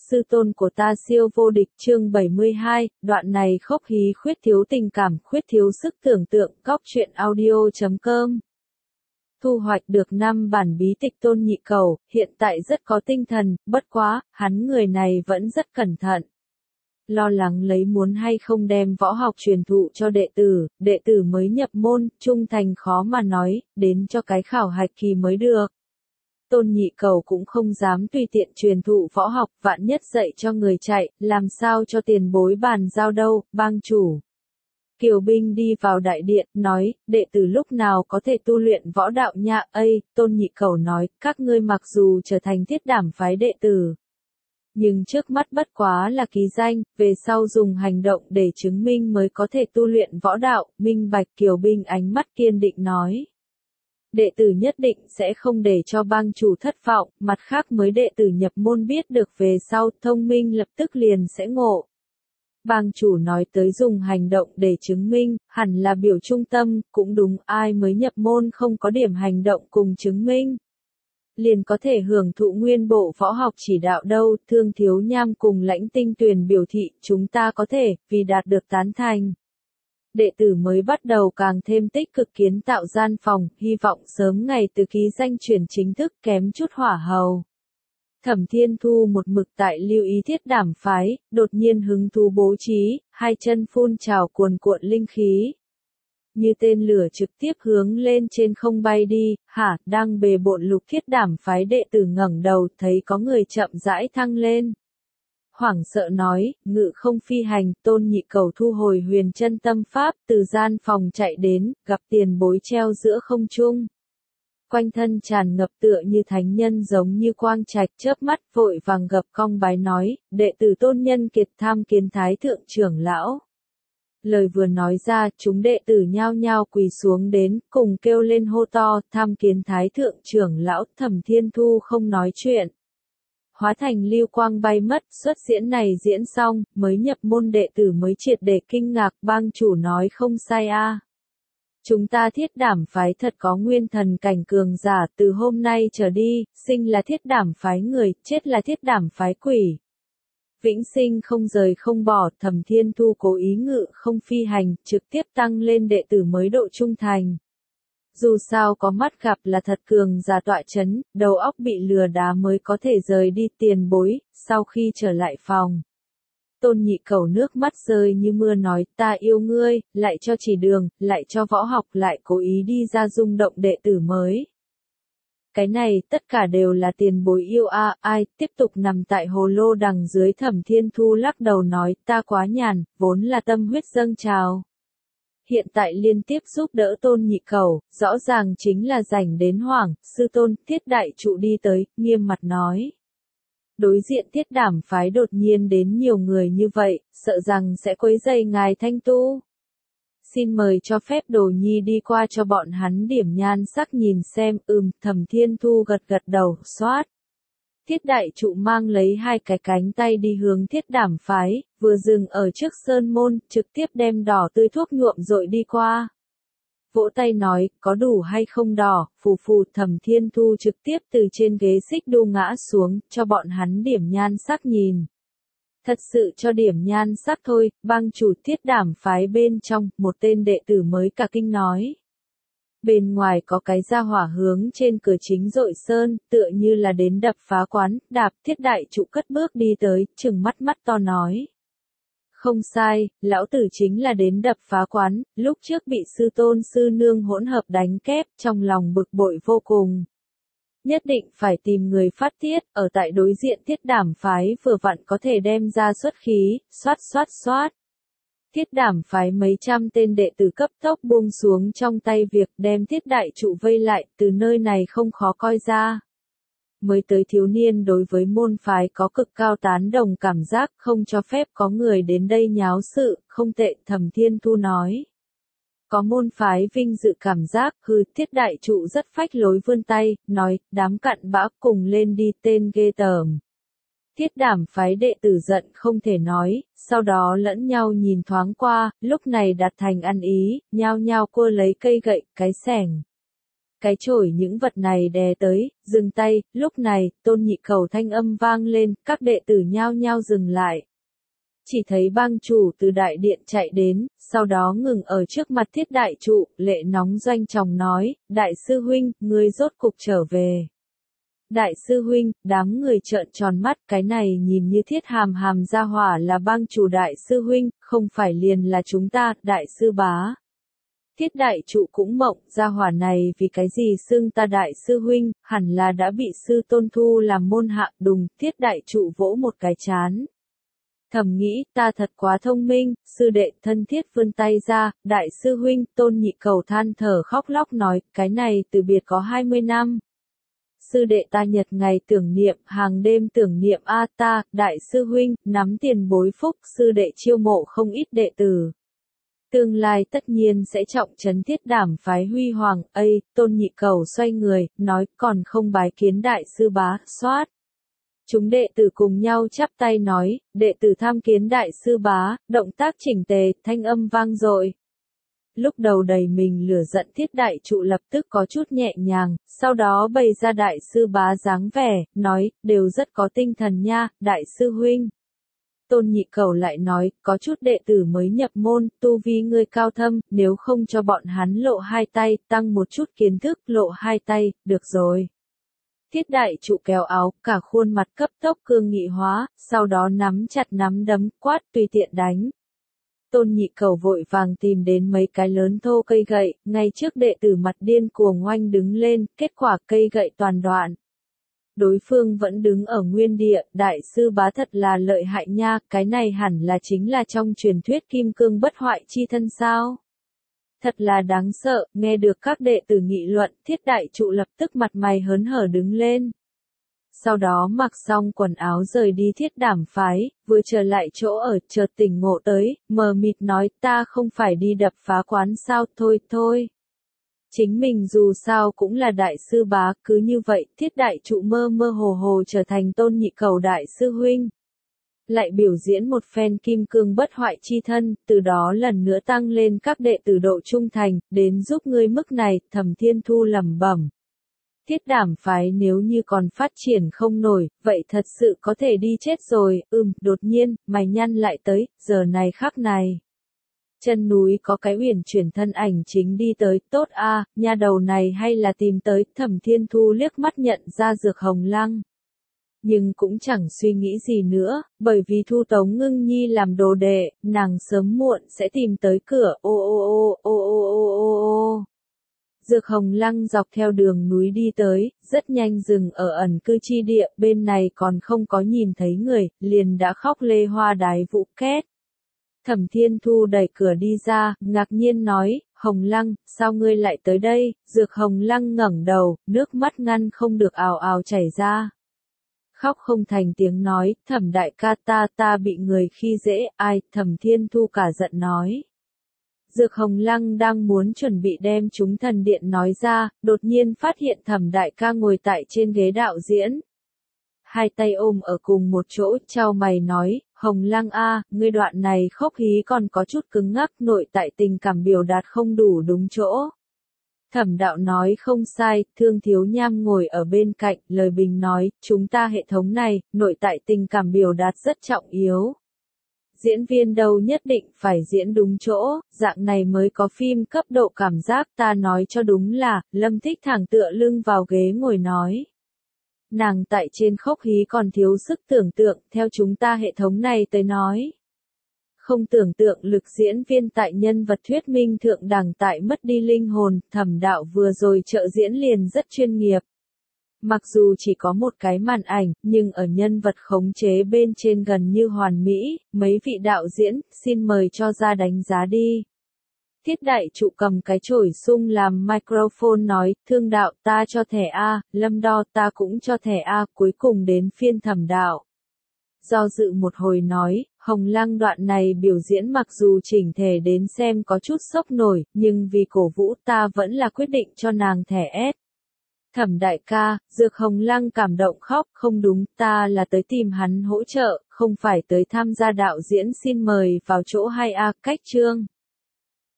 sư tôn của ta siêu vô địch chương 72, đoạn này khốc hí khuyết thiếu tình cảm, khuyết thiếu sức tưởng tượng, góc truyện audio.com. Thu hoạch được 5 bản bí tịch Tôn Nhị Cầu, hiện tại rất có tinh thần, bất quá, hắn người này vẫn rất cẩn thận. Lo lắng lấy muốn hay không đem võ học truyền thụ cho đệ tử mới nhập môn, trung thành khó mà nói, đến cho cái khảo hạch kỳ mới được. Tôn Nhị Cầu cũng không dám tùy tiện truyền thụ võ học, vạn nhất dạy cho người chạy, làm sao cho tiền bối bàn giao đâu, bang chủ. Kiều Binh đi vào đại điện, nói, đệ tử lúc nào có thể tu luyện võ đạo nha, Tôn Nhị Cầu nói, các ngươi mặc dù trở thành Thiết Đảm phái đệ tử. Nhưng trước mắt bất quá là ký danh, về sau dùng hành động để chứng minh mới có thể tu luyện võ đạo, minh bạch. Kiều Binh ánh mắt kiên định nói. Đệ tử nhất định sẽ không để cho bang chủ thất vọng, mặt khác mới đệ tử nhập môn biết được về sau, thông minh lập tức liền sẽ ngộ. Bang chủ nói tới dùng hành động để chứng minh, hẳn là biểu trung tâm, cũng đúng, ai mới nhập môn không có điểm hành động cùng chứng minh. Liền có thể hưởng thụ nguyên bộ võ học chỉ đạo đâu. Thương Thiếu Nham cùng Lãnh Tinh Tuyền biểu thị, chúng ta có thể, vì đạt được tán thành. Đệ tử mới bắt đầu càng thêm tích cực kiến tạo gian phòng, hy vọng sớm ngày từ ký danh chuyển chính thức, kém chút hỏa hầu. Thẩm Thiên Thu một mực tại lưu ý Thiết Đảm phái, đột nhiên hứng thú bố trí, hai chân phun trào cuồn cuộn linh khí. Như tên lửa trực tiếp hướng lên trên không bay đi, đang bề bộn lục Thiết Đảm phái đệ tử ngẩng đầu thấy có người chậm rãi thăng lên. Hoảng sợ nói, ngự không phi hành, Tôn Nhị Cầu thu hồi huyền chân tâm pháp, từ gian phòng chạy đến, gặp tiền bối treo giữa không trung. Quanh thân tràn ngập tựa như thánh nhân giống như quang trạch, chớp mắt vội vàng gập cong bái nói, đệ tử Tôn Nhân Kiệt tham kiến Thái thượng trưởng lão. Lời vừa nói ra, chúng đệ tử nhao nhao quỳ xuống đến, cùng kêu lên hô to, tham kiến Thái thượng trưởng lão. Thẩm Thiên Thu không nói chuyện. Hóa thành lưu quang bay mất, xuất diễn này diễn xong, mới nhập môn đệ tử mới triệt để kinh ngạc, bang chủ nói không sai a. Chúng ta Thiết Đảm phái thật có nguyên thần cảnh cường giả, từ hôm nay trở đi, sinh là Thiết Đảm phái người, chết là Thiết Đảm phái quỷ. Vĩnh sinh không rời không bỏ. Thẩm Thiên Thu cố ý ngự không phi hành, trực tiếp tăng lên đệ tử mới độ trung thành. Dù sao có mắt gặp là thật cường giả tọa chấn, đầu óc bị lừa đá mới có thể rời đi. Tiền bối. Sau khi trở lại phòng, Tôn Nhị Cầu nước mắt rơi như mưa nói, ta yêu ngươi, lại cho chỉ đường, lại cho võ học, lại cố ý đi ra rung động đệ tử mới. Cái này tất cả đều là tiền bối yêu ai. Tiếp tục nằm tại hồ lô đằng dưới. Thẩm Thiên Thu lắc đầu nói, ta quá nhàn, vốn là tâm huyết dâng trào. Hiện tại liên tiếp giúp đỡ Tôn Nhị Cầu, rõ ràng chính là rảnh đến hoảng. Sư tôn. Thiết đại trụ đi tới, nghiêm mặt nói. Đối diện Thiết Đảm phái đột nhiên đến nhiều người như vậy, sợ rằng sẽ quấy rầy ngài thanh tu. Xin mời cho phép Đồ Nhi đi qua cho bọn hắn điểm nhan sắc nhìn xem. Thẩm Thiên Thu gật gật đầu, xoát. Thiết đại trụ mang lấy hai cái cánh tay đi hướng Thiết Đảm phái, vừa dừng ở trước sơn môn, trực tiếp đem đỏ tươi thuốc nhuộm rội đi qua. Vỗ tay nói, có đủ hay không đỏ, phù phù. Thẩm Thiên Thu trực tiếp từ trên ghế xích đu ngã xuống, cho bọn hắn điểm nhan sắc nhìn. Thật sự cho điểm nhan sắc thôi. Bang chủ Thiết Đảm phái bên trong, một tên đệ tử mới cả kinh nói. Bên ngoài có cái gia hỏa hướng trên cửa chính dội sơn, tựa như là đến đập phá quán, đạp. Thiết đại trụ cất bước đi tới, trừng mắt to nói. Không sai, lão tử chính là đến đập phá quán, lúc trước bị sư tôn sư nương hỗn hợp đánh kép, trong lòng bực bội vô cùng. Nhất định phải tìm người phát tiết, ở tại đối diện Thiết Đảm phái vừa vặn có thể đem ra xuất khí, xoát. Thiết Đảm phái mấy trăm tên đệ tử cấp tốc buông xuống trong tay việc đem Thiết đại trụ vây lại, từ nơi này không khó coi ra. Mới tới thiếu niên đối với môn phái có cực cao tán đồng cảm giác, không cho phép có người đến đây nháo sự, không tệ. Thẩm Thiên Thu nói. Có môn phái vinh dự cảm giác, Thiết đại trụ rất phách lối vươn tay, nói, đám cặn bã cùng lên đi, tên ghê tởm. Thiết Đảm phái đệ tử giận không thể nói, sau đó lẫn nhau nhìn thoáng qua, lúc này đạt thành ăn ý, nhao nhao cua lấy cây gậy, cái xẻng. cái chổi những vật này đè tới, dừng tay, lúc này, Tôn Nhị Cầu thanh âm vang lên, các đệ tử nhao nhao dừng lại. Chỉ thấy bang chủ từ đại điện chạy đến, sau đó ngừng ở trước mặt Thiết đại trụ, lệ nóng doanh trọng nói, đại sư huynh, ngươi rốt cục trở về. Đại sư huynh, đám người trợn tròn mắt, cái này nhìn như Thiết hàm hàm gia hỏa là bang chủ đại sư huynh, không phải liền là chúng ta, đại sư bá. Thiết đại trụ cũng mộng, gia hỏa này vì cái gì xưng ta đại sư huynh, hẳn là đã bị sư tôn thu làm môn hạ. Đùng, Thiết đại trụ vỗ một cái chán. Thầm nghĩ, ta thật quá thông minh, sư đệ thân thiết vươn tay ra, đại sư huynh, Tôn Nhị Cầu than thở khóc lóc nói, cái này từ biệt có 20 năm. Sư đệ ta nhật ngày tưởng niệm, hàng đêm tưởng niệm a ta, đại sư huynh, nắm tiền bối phúc, sư đệ chiêu mộ không ít đệ tử. Tương lai tất nhiên sẽ trọng trấn Thiết Đảm phái huy hoàng, Tôn Nhị Cầu xoay người, nói, còn không bái kiến đại sư bá, xoát. Chúng đệ tử cùng nhau chắp tay nói, đệ tử tham kiến đại sư bá, động tác chỉnh tề, thanh âm vang dội. Lúc đầu đầy mình lửa giận Thiết đại trụ lập tức có chút nhẹ nhàng, sau đó bày ra đại sư bá dáng vẻ, nói, đều rất có tinh thần nha, đại sư huynh. Tôn Nhị Cầu lại nói, có chút đệ tử mới nhập môn, tu vi ngươi cao thâm, nếu không cho bọn hắn lộ hai tay, tăng một chút kiến thức, lộ hai tay, được rồi. Thiết đại trụ kéo áo, cả khuôn mặt cấp tốc cương nghị hóa, sau đó nắm chặt nắm đấm, quát tùy tiện đánh. Tôn Nhị Cầu vội vàng tìm đến mấy cái lớn thô cây gậy, ngay trước đệ tử mặt điên cuồng oanh đứng lên, kết quả cây gậy toàn đoạn. Đối phương vẫn đứng ở nguyên địa, đại sư bá thật là lợi hại nha, cái này hẳn là chính là trong truyền thuyết kim cương bất hoại chi thân sao. Thật là đáng sợ, nghe được các đệ tử nghị luận, Thiết đại trụ lập tức mặt mày hớn hở đứng lên. Sau đó mặc xong quần áo rời đi Thiết Đảm phái, vừa trở lại chỗ ở, chợt tỉnh ngộ tới, mờ mịt nói, ta không phải đi đập phá quán sao, thôi. Chính mình dù sao cũng là đại sư bá, cứ như vậy, Thiết đại trụ mơ mơ hồ hồ trở thành Tôn Nhị Cầu đại sư huynh. Lại biểu diễn một phen kim cương bất hoại chi thân, từ đó lần nữa tăng lên các đệ tử độ trung thành, đến giúp ngươi mức này, Thẩm Thiên Thu lẩm bẩm. Thiết Đảm phái nếu như còn phát triển không nổi, vậy thật sự có thể đi chết rồi, đột nhiên, mày nhăn lại tới, giờ này khắc này. Chân núi có cái uyển chuyển thân ảnh chính đi tới, tốt a, nha đầu này hay là tìm tới, Thẩm Thiên Thu liếc mắt nhận ra Dược Hồng Lăng. Nhưng cũng chẳng suy nghĩ gì nữa, bởi vì thu Tống Ngưng Nhi làm đồ đệ, nàng sớm muộn sẽ tìm tới cửa, ô. Dược Hồng Lăng dọc theo đường núi đi tới, rất nhanh dừng ở ẩn cư chi địa, bên này còn không có nhìn thấy người, liền đã khóc lê hoa đái vũ két. Thẩm Thiên Thu đẩy cửa đi ra, ngạc nhiên nói, Hồng Lăng, sao ngươi lại tới đây? Dược Hồng Lăng ngẩng đầu, nước mắt ngăn không được ào ào chảy ra. Khóc không thành tiếng nói, Thẩm đại ca ta bị người khi dễ, ai? Thẩm Thiên Thu cả giận nói. Dược Hồng Lăng đang muốn chuẩn bị đem chúng thần điện nói ra, đột nhiên phát hiện Thẩm đại ca ngồi tại trên ghế đạo diễn. Hai tay ôm ở cùng một chỗ, chau mày nói, Hồng Lăng a, ngươi đoạn này khốc hí còn có chút cứng ngắc, nội tại tình cảm biểu đạt không đủ đúng chỗ. Thẩm đạo nói không sai, Thương Thiếu Nham ngồi ở bên cạnh, lời bình nói, chúng ta hệ thống này, nội tại tình cảm biểu đạt rất trọng yếu. Diễn viên đâu nhất định phải diễn đúng chỗ, dạng này mới có phim cấp độ cảm giác, ta nói cho đúng là, Lâm Thích thẳng tựa lưng vào ghế ngồi nói. Nàng tại trên khốc hí còn thiếu sức tưởng tượng, theo chúng ta hệ thống này tới nói. Không tưởng tượng lực diễn viên tại nhân vật thuyết minh thượng đẳng tại mất đi linh hồn, Thẩm đạo vừa rồi trợ diễn liền rất chuyên nghiệp. Mặc dù chỉ có một cái màn ảnh, nhưng ở nhân vật khống chế bên trên gần như hoàn mỹ, mấy vị đạo diễn, xin mời cho ra đánh giá đi. Thiết đại trụ cầm cái chổi sung làm microphone nói, Thương đạo ta cho thẻ A, Lâm đo ta cũng cho thẻ A, cuối cùng đến phiên Thẩm đạo. Do dự một hồi nói, Hồng Lăng đoạn này biểu diễn mặc dù chỉnh thể đến xem có chút sốc nổi, nhưng vì cổ vũ ta vẫn là quyết định cho nàng thẻ S. Thẩm đại ca, Dược Hồng Lăng cảm động khóc, không đúng, ta là tới tìm hắn hỗ trợ, không phải tới tham gia đạo diễn xin mời vào chỗ 2A, cách chương.